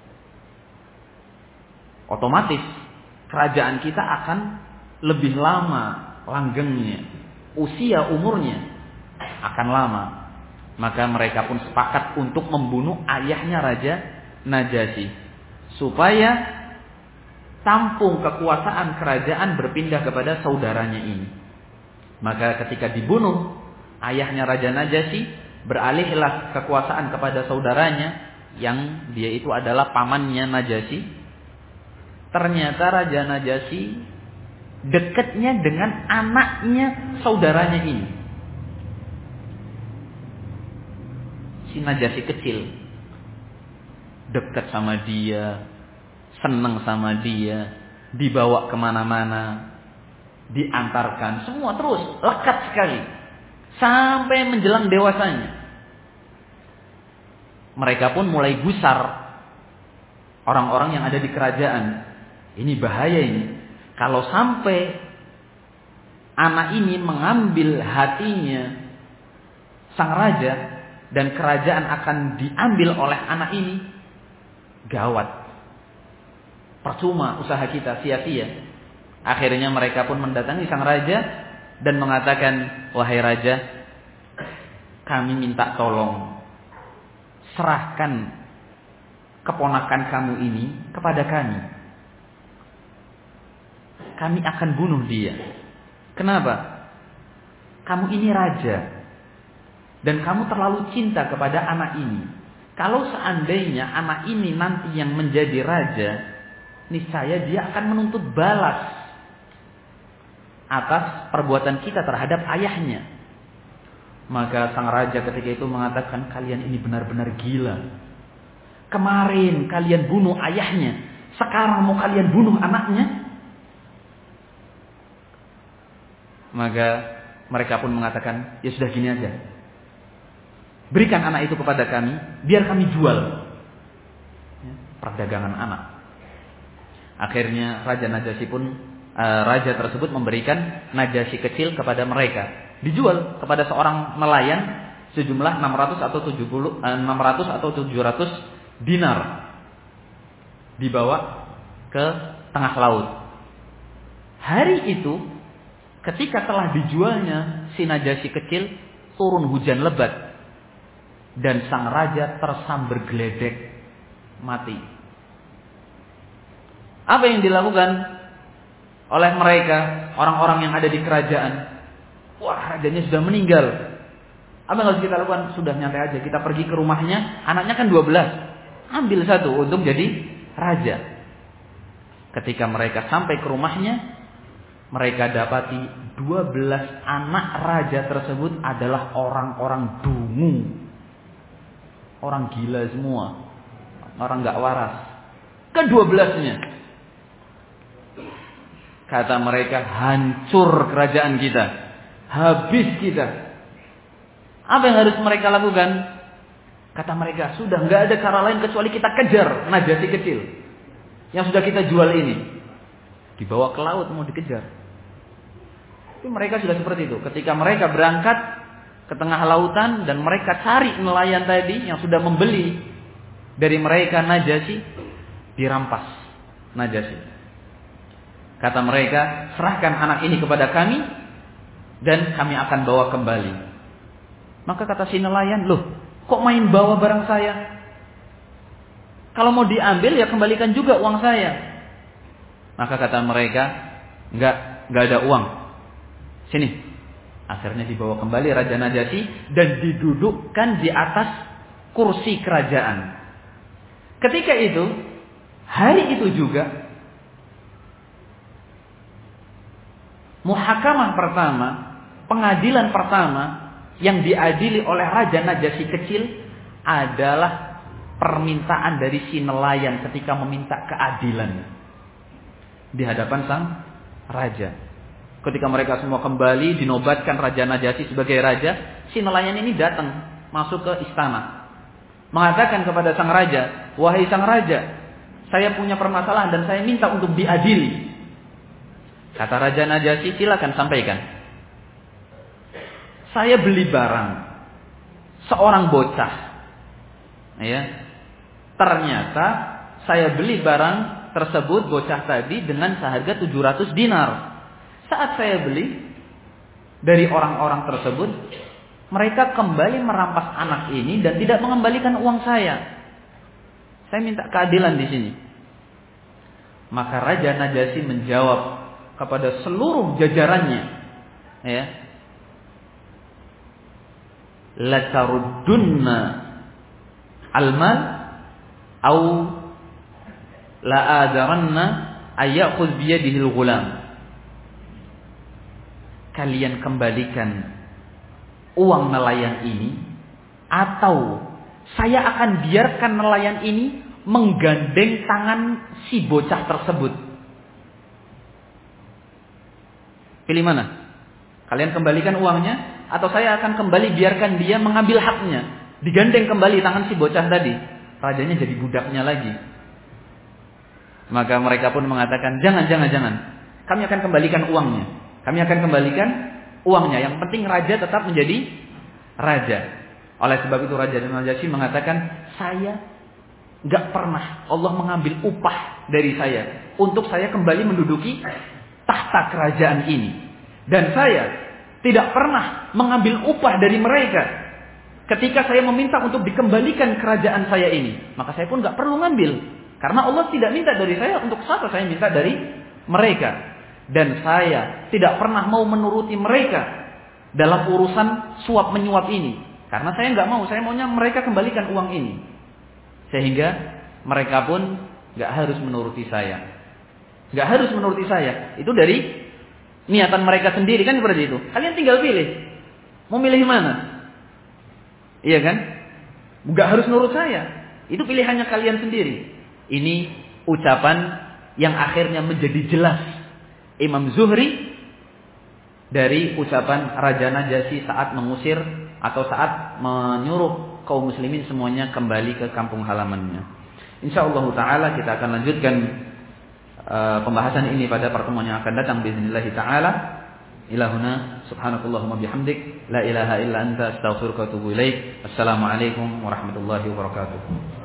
[SPEAKER 1] Otomatis kerajaan kita akan lebih lama langgengnya. Usia umurnya akan lama. Maka mereka pun sepakat untuk membunuh ayahnya Raja Najasyi. Supaya tampung kekuasaan kerajaan berpindah kepada saudaranya ini. Maka ketika dibunuh ayahnya Raja Najasyi, beralihlah kekuasaan kepada saudaranya yang dia itu adalah pamannya Najasyi. Ternyata Raja Najasyi dekatnya dengan anaknya saudaranya ini. Si Najasyi kecil dekat sama dia, senang sama dia, dibawa kemana-mana, diantarkan, semua terus lekat sekali sampai menjelang dewasanya. Mereka pun mulai gusar, orang-orang yang ada di kerajaan. Ini bahaya ini. Kalau sampai anak ini mengambil hatinya sang raja dan kerajaan akan diambil oleh anak ini, gawat. Percuma usaha kita, sia-sia. Akhirnya mereka pun mendatangi sang raja dan mengatakan, wahai raja, kami minta tolong, serahkan keponakan kamu ini kepada kami. Kami akan bunuh dia. Kenapa? Kamu ini raja dan kamu terlalu cinta kepada anak ini. Kalau seandainya anak ini nanti yang menjadi raja, niscaya dia akan menuntut balas atas perbuatan kita terhadap ayahnya. Maka sang raja ketika itu mengatakan, kalian ini benar-benar gila. Kemarin kalian bunuh ayahnya, sekarang mau kalian bunuh anaknya? Maka mereka pun mengatakan, ya sudah gini aja. Berikan anak itu kepada kami, biar kami jual. Perdagangan anak. Akhirnya Raja tersebut memberikan Najasyi kecil kepada mereka. Dijual kepada seorang nelayan sejumlah 600 atau 700 dinar. Dibawa ke tengah laut. Hari itu ketika telah dijualnya si Najasyi kecil, turun hujan lebat dan sang raja tersambar geledek mati. Apa yang dilakukan oleh mereka, orang-orang yang ada di kerajaan? Wah, rajanya sudah meninggal. Apa yang harus kita lakukan? Sudah nyantai aja, kita pergi ke rumahnya. Anaknya kan 12, ambil satu untuk jadi raja. Ketika mereka sampai ke rumahnya, mereka dapati 12 anak raja tersebut adalah orang-orang dungu, orang gila semua, orang gak waras. Ke-12-nya, kata mereka, hancur kerajaan kita, habis kita. Apa yang harus mereka lakukan? Kata mereka, sudah gak ada cara lain kecuali kita kejar Najasyi kecil yang sudah kita jual ini. Dibawa ke laut mau dikejar. Itu mereka sudah seperti itu. Ketika mereka berangkat ke tengah lautan dan mereka cari nelayan tadi yang sudah membeli dari mereka Najasyi, dirampas Najasyi. Kata mereka, serahkan anak ini kepada kami dan kami akan bawa kembali. Maka kata si nelayan, loh, kok main bawa barang saya? Kalau mau diambil ya kembalikan juga uang saya. Maka kata mereka, enggak, nggak ada uang. Sini. Akhirnya dibawa kembali Raja Najasyi dan didudukkan di atas kursi kerajaan. Ketika itu, hari itu juga muhakamah pertama, pengadilan pertama yang diadili oleh Raja Najasyi kecil adalah permintaan dari si nelayan ketika meminta keadilan di hadapan sang raja. Ketika mereka semua kembali dinobatkan Raja Najasyi sebagai raja, si nelayan ini datang masuk ke istana, mengatakan kepada sang raja, "Wahai sang raja, saya punya permasalahan dan saya minta untuk diadili." Kata Raja Najasyi, "Silakan sampaikan." "Saya beli barang seorang bocah. Ya. Ternyata saya beli barang tersebut, bocah tadi, dengan seharga 700 dinar. Saat saya beli dari orang-orang tersebut, mereka kembali merampas anak ini dan tidak mengembalikan uang saya. Saya minta keadilan di sini." Maka Raja Najasyi menjawab kepada seluruh jajarannya, ya, "La taruddunna al-mal au la adaranna ayakhudh bi yadihi al-ghulam." Kalian kembalikan uang nelayan ini, atau saya akan biarkan nelayan ini menggandeng tangan si bocah tersebut. Pilih mana? Kalian kembalikan uangnya, atau saya akan kembali biarkan dia mengambil haknya, digandeng kembali tangan si bocah tadi. Rajanya jadi budaknya lagi. Maka mereka pun mengatakan, jangan. Kami akan kembalikan uangnya. Kami akan kembalikan uangnya. Yang penting raja tetap menjadi raja. Oleh sebab itu Raja Najasyi mengatakan, saya gak pernah Allah mengambil upah dari saya untuk saya kembali menduduki tahta kerajaan ini. Dan saya tidak pernah mengambil upah dari mereka ketika saya meminta untuk dikembalikan kerajaan saya ini. Maka saya pun gak perlu ngambil, karena Allah tidak minta dari saya, untuk apa saya minta dari mereka. Dan saya tidak pernah mau menuruti mereka dalam urusan suap menyuap ini, karena saya gak mau, saya maunya mereka kembalikan uang ini. Sehingga mereka pun gak harus menuruti saya. Gak harus menuruti saya. Itu dari niatan mereka sendiri, kan seperti itu. Kalian tinggal pilih. Mau milih mana? Iya kan? Gak harus nurut saya. Itu pilihannya kalian sendiri. Ini ucapan yang akhirnya menjadi jelas Imam Zuhri dari ucapan Raja Najasyi saat mengusir atau saat menyuruh kaum muslimin semuanya kembali ke kampung halamannya. Insyaallah taala kita akan lanjutkan pembahasan ini pada pertemuan yang akan datang bismillah taala. Ilahuna subhanakallahumma bihamdik la ilaha illa anta astaghfiruka wa atubu ilaik. Assalamualaikum warahmatullahi wabarakatuh.